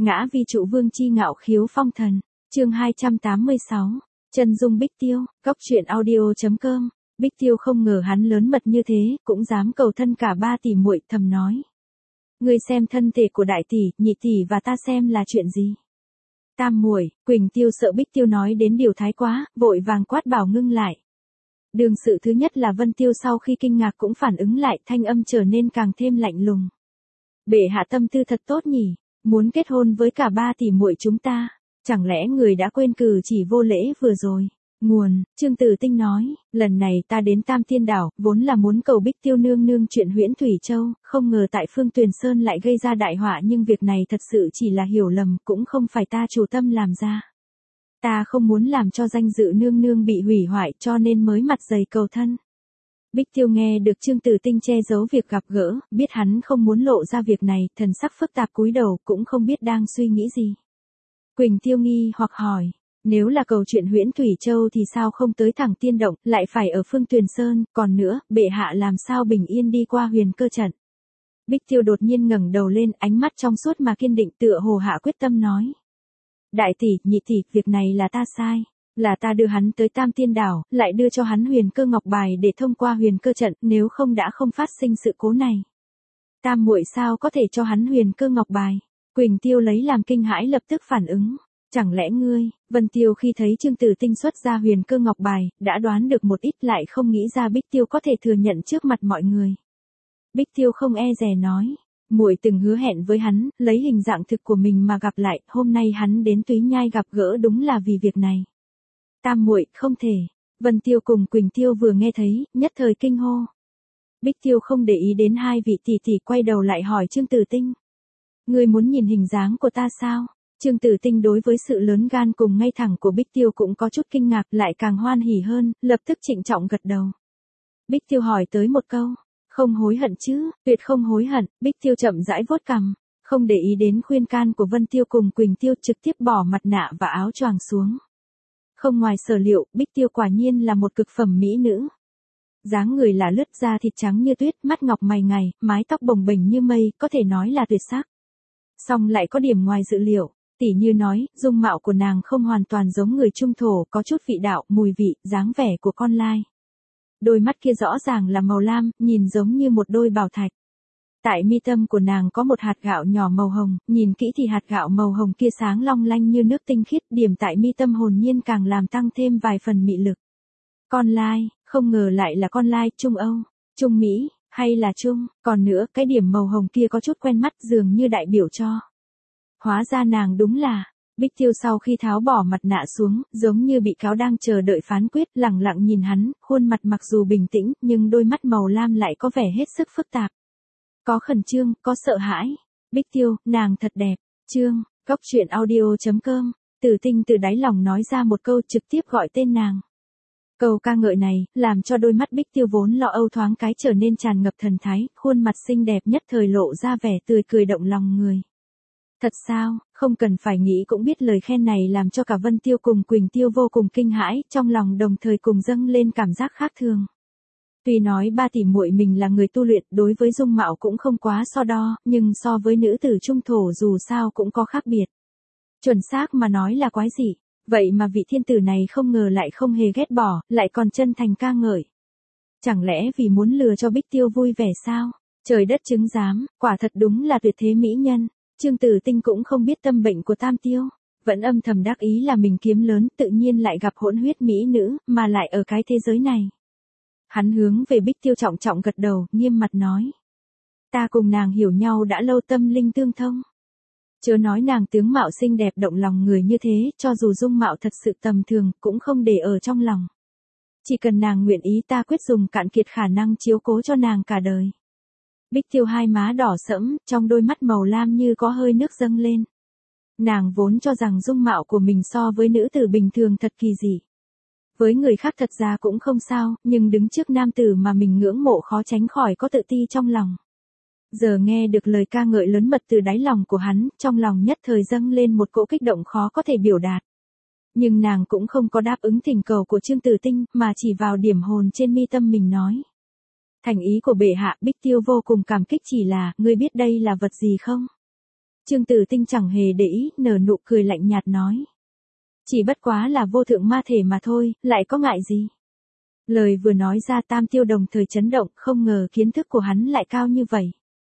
Ngã vi trụ vương chi ngạo khiếu phong thần. Chương 286. Chân dung Bích Tiêu. Góc truyện audio.com. Bích Tiêu không ngờ hắn lớn mật như thế, cũng dám cầu thân cả ba tỷ muội, thầm nói: Ngươi xem thân thể của đại tỷ, nhị tỷ và ta xem là chuyện gì? Tam muội. Quỳnh Tiêu sợ Bích Tiêu nói đến điều thái quá, vội vàng quát bảo ngưng lại. Đương sự thứ nhất là Vân Tiêu sau khi kinh ngạc cũng phản ứng lại, thanh âm trở nên càng thêm lạnh lùng. Bệ hạ tâm tư thật tốt nhỉ, muốn kết hôn với cả ba tỷ muội chúng ta, chẳng lẽ người đã quên cử chỉ vô lễ vừa rồi? Nguồn: Chương Tử Tinh nói, lần này ta đến Tam Tiên Đảo, vốn là muốn cầu Bích Tiêu nương nương chuyện Huyễn Thủy Châu, không ngờ tại Phương Tuyền Sơn lại gây ra đại họa, nhưng việc này thật sự chỉ là hiểu lầm, cũng không phải ta chủ tâm làm ra. Ta không muốn làm cho danh dự nương nương bị hủy hoại, cho nên mới mặt dày cầu thân. Bích Tiêu nghe được Chương Tử Tinh che giấu việc gặp gỡ, biết hắn không muốn lộ ra việc này, thần sắc phức tạp cúi đầu, cũng không biết đang suy nghĩ gì. Quỳnh Tiêu nghi hoặc hỏi, nếu là cầu chuyện Huyễn Thủy Châu thì sao không tới thẳng Tiên Động, lại phải ở Phương Tuyền Sơn, còn nữa, bệ hạ làm sao bình yên đi qua Huyền Cơ trận? Bích Tiêu đột nhiên ngẩng đầu lên, ánh mắt trong suốt mà kiên định, tựa hồ hạ quyết tâm nói: Đại tỷ, nhị tỷ, việc này là ta sai. Là ta đưa hắn tới Tam Tiên Đảo, lại đưa cho hắn Huyền Cơ Ngọc Bài để thông qua Huyền Cơ trận, nếu không đã không phát sinh sự cố này. Tam muội sao có thể cho hắn Huyền Cơ Ngọc Bài? Quỳnh Tiêu lấy làm kinh hãi, lập tức phản ứng. Chẳng lẽ ngươi? Vân Tiêu khi thấy Chương Tử Tinh xuất ra Huyền Cơ Ngọc Bài, đã đoán được một ít, lại không nghĩ ra Bích Tiêu có thể thừa nhận trước mặt mọi người. Bích Tiêu không e dè nói: Muội từng hứa hẹn với hắn, lấy hình dạng thực của mình mà gặp lại, hôm nay hắn đến Túy Nhai gặp gỡ đúng là vì việc này. Tam muội, không thể. Vân Tiêu cùng Quỳnh Tiêu vừa nghe thấy, nhất thời kinh hô. Bích Tiêu không để ý đến hai vị tỷ tỷ, quay đầu lại hỏi Chương Tử Tinh: Ngươi muốn nhìn hình dáng của ta sao? Chương Tử Tinh đối với sự lớn gan cùng ngay thẳng của Bích Tiêu cũng có chút kinh ngạc, lại càng hoan hỉ hơn, lập tức trịnh trọng gật đầu. Bích Tiêu hỏi tới một câu: Không hối hận chứ? Tuyệt không hối hận. Bích Tiêu chậm rãi vuốt cằm, không để ý đến khuyên can của Vân Tiêu cùng Quỳnh Tiêu, trực tiếp bỏ mặt nạ và áo choàng xuống. Không ngoài sở liệu, Bích Tiêu quả nhiên là một cực phẩm mỹ nữ. Dáng người là lướt, da thịt trắng như tuyết, mắt ngọc mày ngài, mái tóc bồng bềnh như mây, có thể nói là tuyệt sắc. Song lại có điểm ngoài dự liệu, tỉ như nói, dung mạo của nàng không hoàn toàn giống người trung thổ, có chút vị đạo, mùi vị, dáng vẻ của con lai. Đôi mắt kia rõ ràng là màu lam, nhìn giống như một đôi bảo thạch. Tại mi tâm của nàng có một hạt gạo nhỏ màu hồng, nhìn kỹ thì hạt gạo màu hồng kia sáng long lanh như nước tinh khiết, điểm tại mi tâm hồn nhiên càng làm tăng thêm vài phần mị lực. Con lai, không ngờ lại là con lai, Trung Âu, Trung Mỹ, hay là Trung, còn nữa, cái điểm màu hồng kia có chút quen mắt, dường như đại biểu cho. Hóa ra nàng đúng là. Bích Tiêu sau khi tháo bỏ mặt nạ xuống, giống như bị cáo đang chờ đợi phán quyết, lẳng lặng nhìn hắn, khuôn mặt mặc dù bình tĩnh, nhưng đôi mắt màu lam lại có vẻ hết sức phức tạp. Có khẩn trương, có sợ hãi. Bích Tiêu, nàng thật đẹp. Chương, góc truyện audio.com. Tử Tinh từ đáy lòng nói ra một câu, trực tiếp gọi tên nàng. Câu ca ngợi này, làm cho đôi mắt Bích Tiêu vốn lo âu thoáng cái trở nên tràn ngập thần thái, khuôn mặt xinh đẹp nhất thời lộ ra vẻ tươi cười động lòng người. Thật sao? Không cần phải nghĩ cũng biết lời khen này làm cho cả Vân Tiêu cùng Quỳnh Tiêu vô cùng kinh hãi, trong lòng đồng thời cùng dâng lên cảm giác khác thường. Tuy nói ba tỷ muội mình là người tu luyện, đối với dung mạo cũng không quá so đo, nhưng so với nữ tử trung thổ dù sao cũng có khác biệt. Chuẩn xác mà nói là quái dị, vậy mà vị thiên tử này không ngờ lại không hề ghét bỏ, lại còn chân thành ca ngợi. Chẳng lẽ vì muốn lừa cho Bích Tiêu vui vẻ sao? Trời đất chứng giám, quả thật đúng là tuyệt thế mỹ nhân. Chương Tử Tinh cũng không biết tâm bệnh của Tam Tiêu, vẫn âm thầm đắc ý là mình kiếm lớn, tự nhiên lại gặp hỗn huyết mỹ nữ, mà lại ở cái thế giới này. Hắn hướng về Bích Tiêu trọng trọng gật đầu, nghiêm mặt nói: Ta cùng nàng hiểu nhau đã lâu, tâm linh tương thông. Chớ nói nàng tướng mạo xinh đẹp động lòng người như thế, cho dù dung mạo thật sự tầm thường, cũng không để ở trong lòng. Chỉ cần nàng nguyện ý, ta quyết dùng cạn kiệt khả năng chiếu cố cho nàng cả đời. Bích Tiêu hai má đỏ sẫm, trong đôi mắt màu lam như có hơi nước dâng lên. Nàng vốn cho rằng dung mạo của mình so với nữ tử bình thường thật kỳ dị. Với người khác thật ra cũng không sao, nhưng đứng trước nam tử mà mình ngưỡng mộ khó tránh khỏi có tự ti trong lòng. Giờ nghe được lời ca ngợi lớn mật từ đáy lòng của hắn, trong lòng nhất thời dâng lên một cỗ kích động khó có thể biểu đạt. Nhưng nàng cũng không có đáp ứng thỉnh cầu của Chương Tử Tinh, mà chỉ vào điểm hồn trên mi tâm mình nói: Thành ý của bệ hạ. Bích Tiêu vô cùng cảm kích, chỉ là, ngươi biết đây là vật gì không? Trương Tử Tinh chẳng hề để ý, nở nụ cười lạnh nhạt nói. Chỉ bất quá là vô thượng ma thể mà thôi, lại có ngại gì. Lời vừa nói ra Tam Tiêu đồng thời chấn động, không ngờ kiến thức của hắn lại cao như vậy.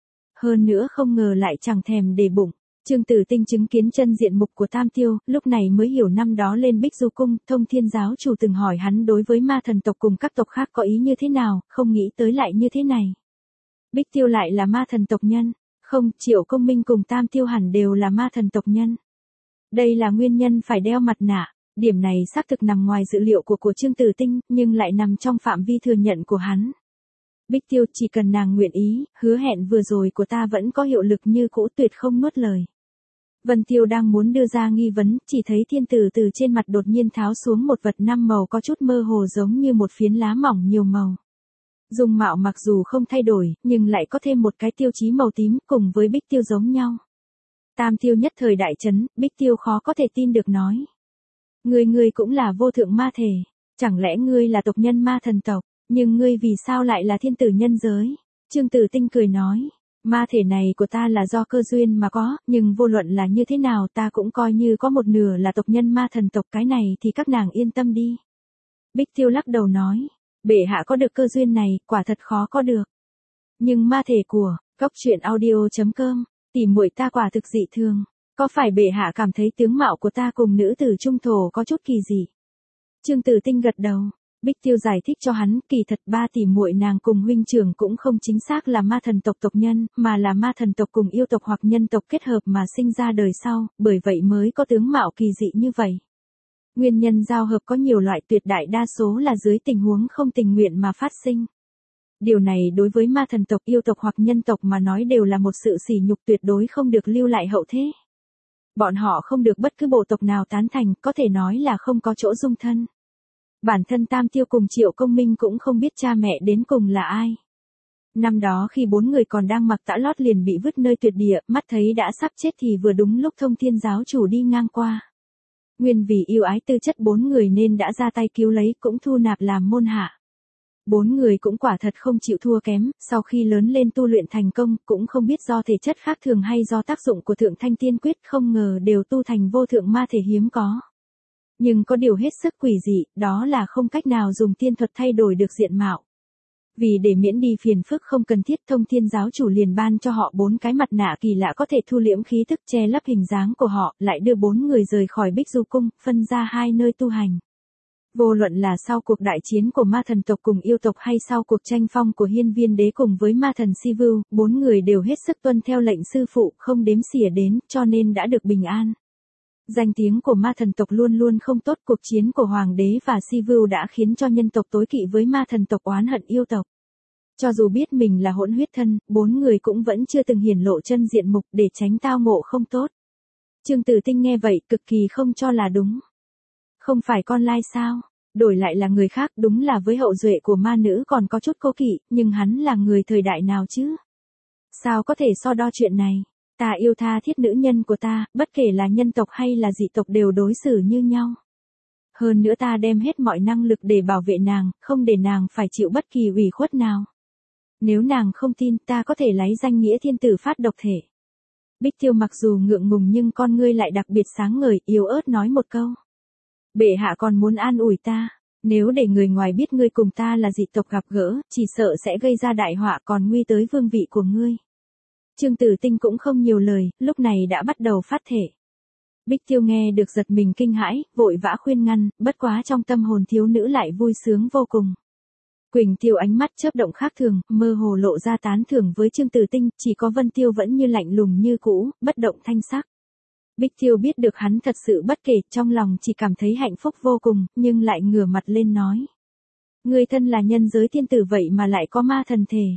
Hơn nữa không ngờ lại chẳng thèm để bụng. Trương Tử Tinh chứng kiến chân diện mục của Tam Tiêu, lúc này mới hiểu năm đó lên Bích Du Cung, Thông Thiên giáo chủ từng hỏi hắn đối với ma thần tộc cùng các tộc khác có ý như thế nào, không nghĩ tới lại như thế này. Bích Tiêu lại là ma thần tộc nhân, không, Triệu Công Minh cùng Tam Tiêu hẳn đều là ma thần tộc nhân. Đây là nguyên nhân phải đeo mặt nạ, điểm này xác thực nằm ngoài dự liệu của Trương Tử Tinh, nhưng lại nằm trong phạm vi thừa nhận của hắn. Bích Tiêu, chỉ cần nàng nguyện ý, hứa hẹn vừa rồi của ta vẫn có hiệu lực như cũ, tuyệt không nuốt lời. Vân Tiêu đang muốn đưa ra nghi vấn, chỉ thấy thiên tử từ trên mặt đột nhiên tháo xuống một vật năm màu có chút mơ hồ giống như một phiến lá mỏng nhiều màu. Dung mạo mặc dù không thay đổi, nhưng lại có thêm một cái tiêu chí màu tím cùng với Bích Tiêu giống nhau. Tam Tiêu nhất thời đại chấn, Bích Tiêu khó có thể tin được nói. Ngươi cũng là vô thượng ma thể, chẳng lẽ ngươi là tộc nhân ma thần tộc, nhưng ngươi vì sao lại là thiên tử nhân giới? Trương Tử Tinh cười nói. Ma thể này của ta là do cơ duyên mà có, nhưng vô luận là như thế nào ta cũng coi như có một nửa là tộc nhân ma thần tộc, cái này thì các nàng yên tâm đi. Bích Tiêu lắc đầu nói, bệ hạ có được cơ duyên này, quả thật khó có được. Nhưng ma thể của, goctruyện.audio.com, tỉ muội ta quả thực dị thường, có phải bệ hạ cảm thấy tướng mạo của ta cùng nữ tử trung thổ có chút kỳ dị? Trương Tử Tinh gật đầu. Bích Tiêu giải thích cho hắn, kỳ thật ba tỷ muội nàng cùng huynh trưởng cũng không chính xác là ma thần tộc tộc nhân, mà là ma thần tộc cùng yêu tộc hoặc nhân tộc kết hợp mà sinh ra đời sau, bởi vậy mới có tướng mạo kỳ dị như vậy. Nguyên nhân giao hợp có nhiều loại, tuyệt đại đa số là dưới tình huống không tình nguyện mà phát sinh. Điều này đối với ma thần tộc, yêu tộc hoặc nhân tộc mà nói đều là một sự sỉ nhục, tuyệt đối không được lưu lại hậu thế. Bọn họ không được bất cứ bộ tộc nào tán thành, có thể nói là không có chỗ dung thân. Bản thân Tam Tiêu cùng Triệu Công Minh cũng không biết cha mẹ đến cùng là ai. Năm đó khi bốn người còn đang mặc tã lót liền bị vứt nơi tuyệt địa, mắt thấy đã sắp chết thì vừa đúng lúc Thông Thiên giáo chủ đi ngang qua. Nguyên vì yêu ái tư chất bốn người nên đã ra tay cứu lấy, cũng thu nạp làm môn hạ. Bốn người cũng quả thật không chịu thua kém, sau khi lớn lên tu luyện thành công, cũng không biết do thể chất khác thường hay do tác dụng của Thượng Thanh Tiên Quyết, không ngờ đều tu thành vô thượng ma thể hiếm có. Nhưng có điều hết sức quỷ dị, đó là không cách nào dùng tiên thuật thay đổi được diện mạo. Vì để miễn đi phiền phức không cần thiết, Thông Thiên giáo chủ liền ban cho họ 4 cái mặt nạ kỳ lạ có thể thu liễm khí tức che lấp hình dáng của họ, lại đưa 4 người rời khỏi Bích Du Cung, phân ra 2 nơi tu hành. Vô luận là sau cuộc đại chiến của ma thần tộc cùng yêu tộc hay sau cuộc tranh phong của Hiên Viên Đế cùng với ma thần Si Vưu, 4 người đều hết sức tuân theo lệnh sư phụ, không đếm xỉa đến, cho nên đã được bình an. Danh tiếng của ma thần tộc luôn luôn không tốt, cuộc chiến của Hoàng đế và Si Vưu đã khiến cho nhân tộc tối kỵ với ma thần tộc oán hận yêu tộc. Cho dù biết mình là hỗn huyết thân, 4 người cũng vẫn chưa từng hiển lộ chân diện mục để tránh tao ngộ không tốt. Trương Tử Tinh nghe vậy cực kỳ không cho là đúng. Không phải con lai sao? Đổi lại là người khác, đúng là với hậu duệ của ma nữ còn có chút cố kỵ, nhưng hắn là người thời đại nào chứ? Sao có thể so đo chuyện này? Ta yêu tha thiết nữ nhân của ta, bất kể là nhân tộc hay là dị tộc đều đối xử như nhau. Hơn nữa ta đem hết mọi năng lực để bảo vệ nàng, không để nàng phải chịu bất kỳ ủy khuất nào. Nếu nàng không tin, ta có thể lấy danh nghĩa thiên tử phát độc thể. Bích Tiêu mặc dù ngượng ngùng nhưng con ngươi lại đặc biệt sáng ngời, yếu ớt nói một câu. Bệ hạ còn muốn an ủi ta, nếu để người ngoài biết ngươi cùng ta là dị tộc gặp gỡ, chỉ sợ sẽ gây ra đại họa còn nguy tới vương vị của ngươi. Trương Tử Tinh cũng không nhiều lời, lúc này đã bắt đầu phát thể. Bích Tiêu nghe được giật mình kinh hãi, vội vã khuyên ngăn, bất quá trong tâm hồn thiếu nữ lại vui sướng vô cùng. Quỳnh Tiêu ánh mắt chớp động khác thường, mơ hồ lộ ra tán thưởng với Trương Tử Tinh, chỉ có Vân Tiêu vẫn như lạnh lùng như cũ, bất động thanh sắc. Bích Tiêu biết được hắn thật sự bất kể, trong lòng chỉ cảm thấy hạnh phúc vô cùng, nhưng lại ngửa mặt lên nói. Ngươi thân là nhân giới thiên tử vậy mà lại có ma thần thể.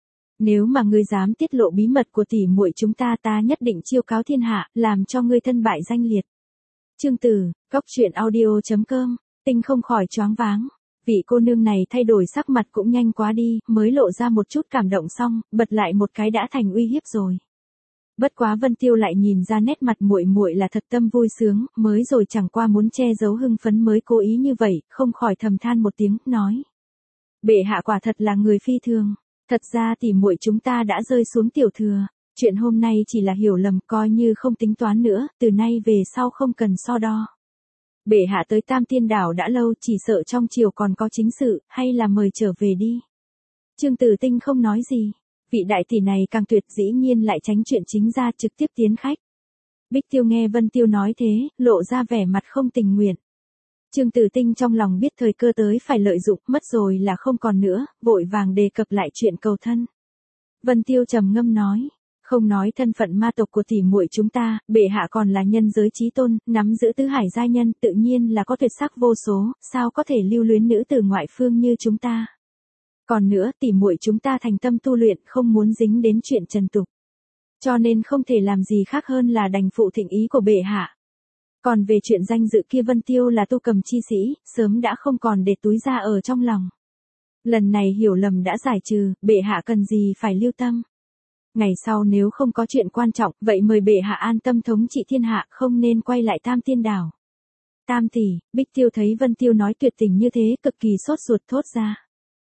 Nếu mà ngươi dám tiết lộ bí mật của tỷ muội chúng ta, ta nhất định chiêu cáo thiên hạ, làm cho ngươi thân bại danh liệt. Chương Tử, goctruyện.audio.com, Tinh không khỏi choáng váng. Vị cô nương này thay đổi sắc mặt cũng nhanh quá đi, mới lộ ra một chút cảm động xong, bật lại một cái đã thành uy hiếp rồi. Bất quá Vân Tiêu lại nhìn ra nét mặt muội muội là thật tâm vui sướng, mới rồi chẳng qua muốn che giấu hưng phấn mới cố ý như vậy, không khỏi thầm than một tiếng, nói: Bệ hạ quả thật là người phi thường, thật ra tỷ muội chúng ta đã rơi xuống tiểu thừa, Chuyện hôm nay chỉ là hiểu lầm, coi như không tính toán nữa, từ nay về sau không cần so đo. Bệ hạ tới Tam Tiên Đảo đã lâu, chỉ sợ trong triều còn có chính sự, hay là mời trở về đi. Trương Tử Tinh không nói gì. Vị đại tỷ này càng tuyệt, dĩ nhiên lại tránh chuyện chính ra, trực tiếp tiến khách. Bích Tiêu nghe Vân Tiêu nói thế, lộ ra vẻ mặt không tình nguyện. Trương Tử Tinh trong lòng biết thời cơ tới phải lợi dụng, mất rồi là không còn nữa, vội vàng đề cập lại chuyện cầu thân. Vân Tiêu trầm ngâm nói, không nói thân phận ma tộc của tỷ muội chúng ta, bệ hạ còn là nhân giới chí tôn, nắm giữ tứ hải giai nhân, tự nhiên là có tuyệt sắc vô số, sao có thể lưu luyến nữ từ ngoại phương như chúng ta. Còn nữa, tỷ muội chúng ta thành tâm tu luyện, không muốn dính đến chuyện trần tục. Cho nên không thể làm gì khác hơn là đành phụ thịnh ý của bệ hạ. Còn về chuyện danh dự kia, Vân Tiêu là tu cầm chi sĩ, sớm đã không còn để túi ra ở trong lòng. Lần này hiểu lầm đã giải trừ, bệ hạ cần gì phải lưu tâm. Ngày sau nếu không có chuyện quan trọng, vậy mời bệ hạ an tâm thống trị thiên hạ, không nên quay lại Tam Tiên Đảo. Tam tỷ, Bích Tiêu thấy Vân Tiêu nói tuyệt tình như thế, cực kỳ sốt ruột thốt ra.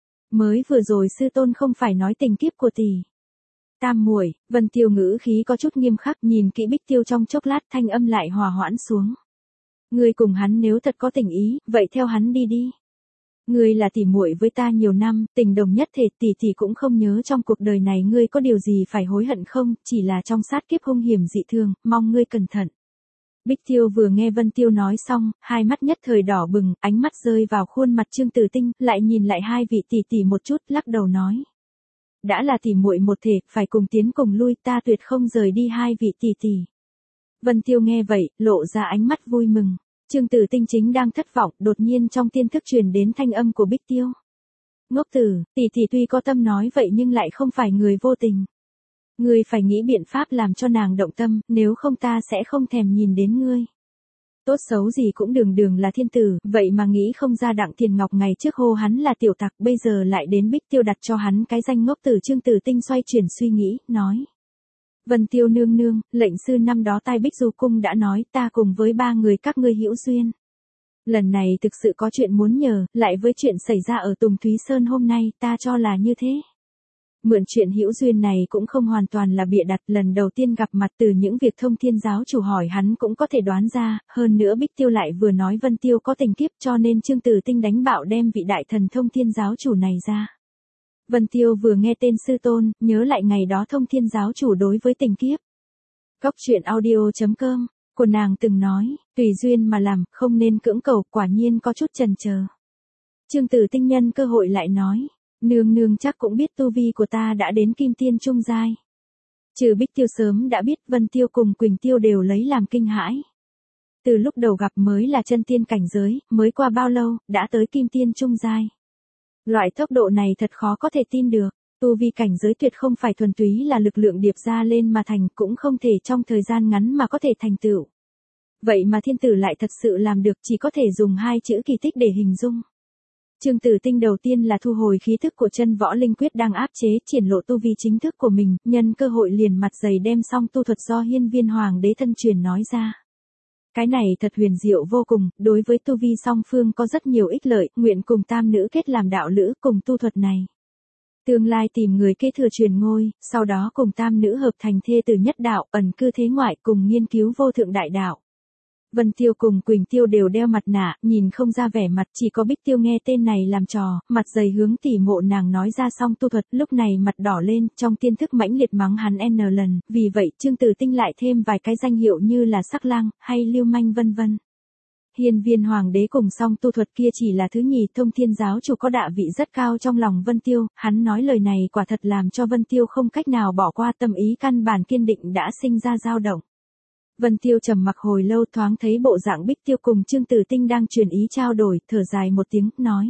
Mới vừa rồi sư tôn không phải nói tình kiếp của tỷ. Tam muội, Vân Tiêu ngữ khí có chút nghiêm khắc, nhìn kỹ Bích Tiêu trong chốc lát, thanh âm lại hòa hoãn xuống. Ngươi cùng hắn nếu thật có tình ý, vậy theo hắn đi đi. Ngươi là tỷ muội với ta nhiều năm, tình đồng nhất thể, tỷ cũng không nhớ trong cuộc đời này ngươi có điều gì phải hối hận không, chỉ là trong sát kiếp hung hiểm dị thường, mong ngươi cẩn thận. Bích Tiêu vừa nghe Vân Tiêu nói xong, hai mắt nhất thời đỏ bừng, ánh mắt rơi vào khuôn mặt Trương Tử Tinh, lại nhìn lại hai vị tỷ một chút, lắc đầu nói. Đã là tỷ muội một thể, phải cùng tiến cùng lui, ta tuyệt không rời đi hai vị tỷ. Vân Tiêu nghe vậy, lộ ra ánh mắt vui mừng. Trương Tử Tinh chính đang thất vọng, đột nhiên trong tiên thức truyền đến thanh âm của Bích Tiêu. Ngốc tử, tỷ tuy có tâm nói vậy nhưng lại không phải người vô tình. Ngươi phải nghĩ biện pháp làm cho nàng động tâm, nếu không ta sẽ không thèm nhìn đến ngươi. Tốt xấu gì cũng đường là thiên tử, vậy mà nghĩ không ra Đặng Thiền Ngọc ngày trước hô hắn là tiểu tặc, bây giờ lại đến Bích Tiêu đặt cho hắn cái danh ngốc tử. Trương Tử Tinh xoay chuyển suy nghĩ, nói. Vân Tiêu nương nương, lệnh sư năm đó tai Bích Du Cung đã nói, ta cùng với ba người các ngươi hữu duyên. Lần này thực sự có chuyện muốn nhờ, lại với chuyện xảy ra ở Tùng Thúy Sơn hôm nay, ta cho là như thế. Mượn chuyện hữu duyên này cũng không hoàn toàn là bịa đặt, lần đầu tiên gặp mặt từ những việc Thông Thiên giáo chủ hỏi hắn cũng có thể đoán ra, hơn nữa Bích Tiêu lại vừa nói Vân Tiêu có tình kiếp, cho nên Trương Tử Tinh đánh bạo đem vị đại thần Thông Thiên giáo chủ này ra. Vân Tiêu vừa nghe tên sư tôn, nhớ lại ngày đó Thông Thiên giáo chủ đối với tình kiếp. Góc truyện audio.com, của nàng từng nói, tùy duyên mà làm, không nên cưỡng cầu, quả nhiên có chút chần chờ. Trương Tử Tinh nhân cơ hội lại nói. Nương nương chắc cũng biết tu vi của ta đã đến kim tiên trung giai. Trừ Bích Tiêu sớm đã biết, Vân Tiêu cùng Quỳnh Tiêu đều lấy làm kinh hãi. Từ lúc đầu gặp mới là chân tiên cảnh giới, mới qua bao lâu, đã tới kim tiên trung giai. Loại tốc độ này thật khó có thể tin được, tu vi cảnh giới tuyệt không phải thuần túy là lực lượng điệp ra lên mà thành, cũng không thể trong thời gian ngắn mà có thể thành tựu. Vậy mà thiên tử lại thật sự làm được, chỉ có thể dùng hai chữ kỳ tích để hình dung. Trương Tử Tinh đầu tiên là thu hồi khí thức của chân võ linh quyết đang áp chế, triển lộ tu vi chính thức của mình, nhân cơ hội liền mặt dày đem xong tu thuật do Hiên Viên Hoàng đế thân truyền nói ra. Cái này thật huyền diệu vô cùng, đối với tu vi song phương có rất nhiều ích lợi, nguyện cùng tam nữ kết làm đạo lữ cùng tu thuật này. Tương lai tìm người kế thừa truyền ngôi, sau đó cùng tam nữ hợp thành thê tử nhất đạo, ẩn cư thế ngoại cùng nghiên cứu vô thượng đại đạo. Vân Tiêu cùng Quỳnh Tiêu đều đeo mặt nạ, nhìn không ra vẻ mặt, chỉ có Bích Tiêu nghe tên này làm trò, mặt dày hướng tỉ mộ nàng nói ra xong tu thuật, lúc này mặt đỏ lên, trong tiên thức mãnh liệt mắng hắn n lần, vì vậy Trương Tử Tinh lại thêm vài cái danh hiệu như là sắc lang, hay lưu manh vân vân. Hiên Viên Hoàng đế cùng xong tu thuật kia chỉ là thứ nhì, Thông Thiên giáo chủ có đạ vị rất cao trong lòng Vân Tiêu, hắn nói lời này quả thật làm cho Vân Tiêu không cách nào bỏ qua, tâm ý căn bản kiên định đã sinh ra dao động. Vân Tiêu trầm mặc hồi lâu, thoáng thấy bộ dạng Bích Tiêu cùng Trương Tử Tinh đang truyền ý trao đổi, thở dài một tiếng, nói.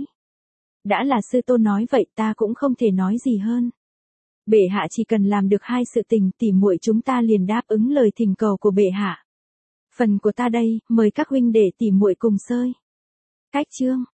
Đã là sư tôn nói vậy, ta cũng không thể nói gì hơn. Bệ hạ chỉ cần làm được hai sự tình, tỉ muội chúng ta liền đáp ứng lời thỉnh cầu của bệ hạ. Phần của ta đây, mời các huynh đệ tỉ muội cùng sơi. Cách chương.